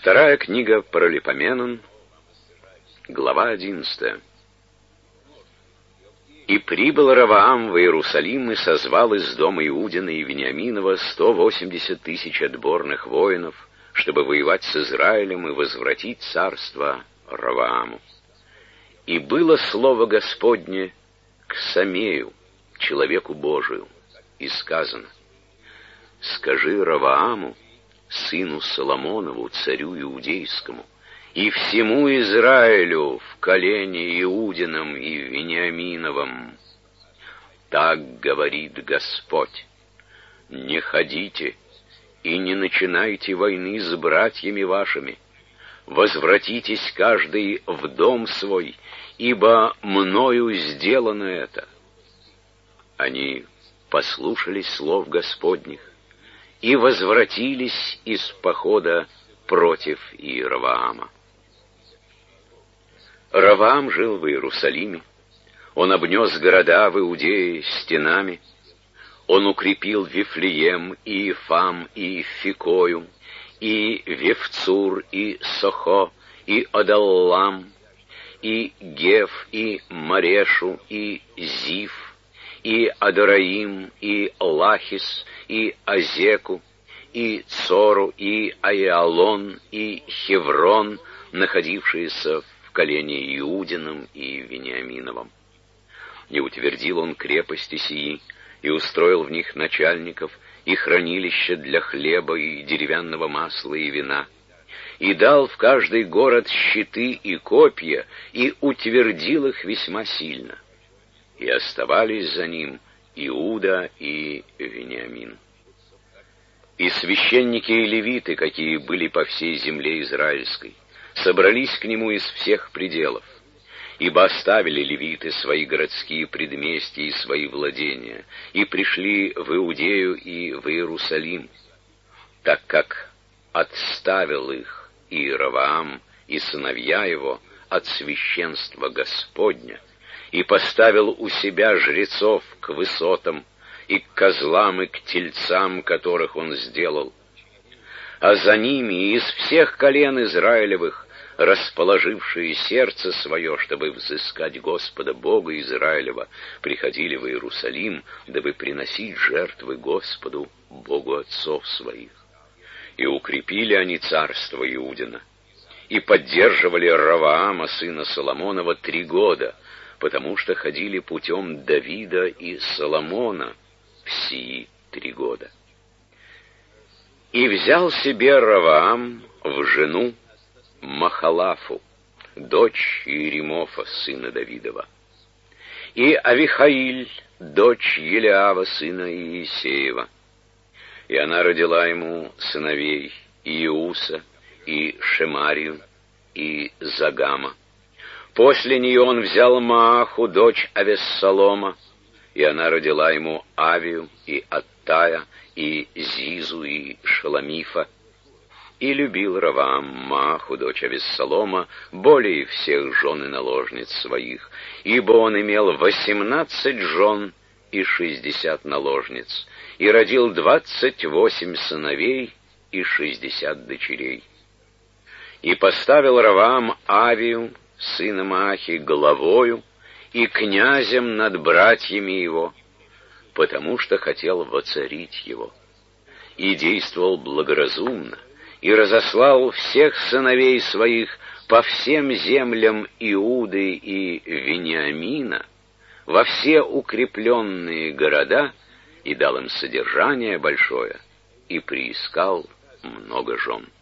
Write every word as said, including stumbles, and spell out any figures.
Вторая книга Паралипоменон, глава одиннадцатая. «И прибыл Раваам в Иерусалим и созвал из дома Иудина и Вениаминова сто восемьдесят тысяч отборных воинов, чтобы воевать с Израилем и возвратить царство Равааму. И было слово Господне к Самею, человеку Божию, и сказано: скажи Равааму, сыну Соломонову, царю иудейскому, и всему Израилю в колене Иудином и Вениаминовом: так говорит Господь: не ходите и не начинайте войны с братьями вашими, возвратитесь каждый в дом свой, ибо мною сделано это». Они послушались слов Господних и возвратились из похода против Иеровоама. Раваам жил в Иерусалиме, он обнес города в Иудее стенами, он укрепил Вифлеем и Ифам и Фикою, и Вевцур и Сохо, и Адаллам, и Геф, и Марешу, и Зиф, и Адараим, и Лахис, и Азеку, и Цору, и Аиалон, и Хеврон, находившиеся в колене Иудином и Вениаминовом. И утвердил он крепости сии, и устроил в них начальников, и хранилища для хлеба, и деревянного масла, и вина, и дал в каждый город щиты и копья, и утвердил их весьма сильно. И оставались за ним Иуда и Вениамин. И священники и левиты, какие были по всей земле израильской, собрались к нему из всех пределов, ибо оставили левиты свои городские предместья и свои владения, и пришли в Иудею и в Иерусалим, так как отставил их Иеровоам и сыновья его от священства Господня, и поставил у себя жрецов к высотам, и к козлам, и к тельцам, которых он сделал. А за ними из всех колен Израилевых, расположившие сердце свое, чтобы взыскать Господа Бога Израилева, приходили в Иерусалим, дабы приносить жертвы Господу, Богу отцов своих. И укрепили они царство Иудина, и поддерживали Раваама, сына Соломонова, три года, потому что ходили путем Давида и Соломона в сии три года. И взял себе Раваам в жену Махалафу, дочь Иеремофа, сына Давидова, и Авихаиль, дочь Елиава, сына Иисеева. И она родила ему сыновей Иуса, и Шемарию, и Загама. После нее он взял Мааху, дочь Авессалома, и она родила ему Авию, и Аттая, и Зизу, и Шаламифа. И любил Раваам Мааху, дочь Авессалома, более всех жен и наложниц своих, ибо он имел восемнадцать жен и шестьдесят наложниц, и родил двадцать восемь сыновей и шестьдесят дочерей. И поставил Раваам Авию, сына Маахи, главою и князем над братьями его, потому что хотел воцарить его, и действовал благоразумно, и разослал всех сыновей своих по всем землям Иуды и Вениамина, во все укрепленные города, и дал им содержание большое, и приискал много жен.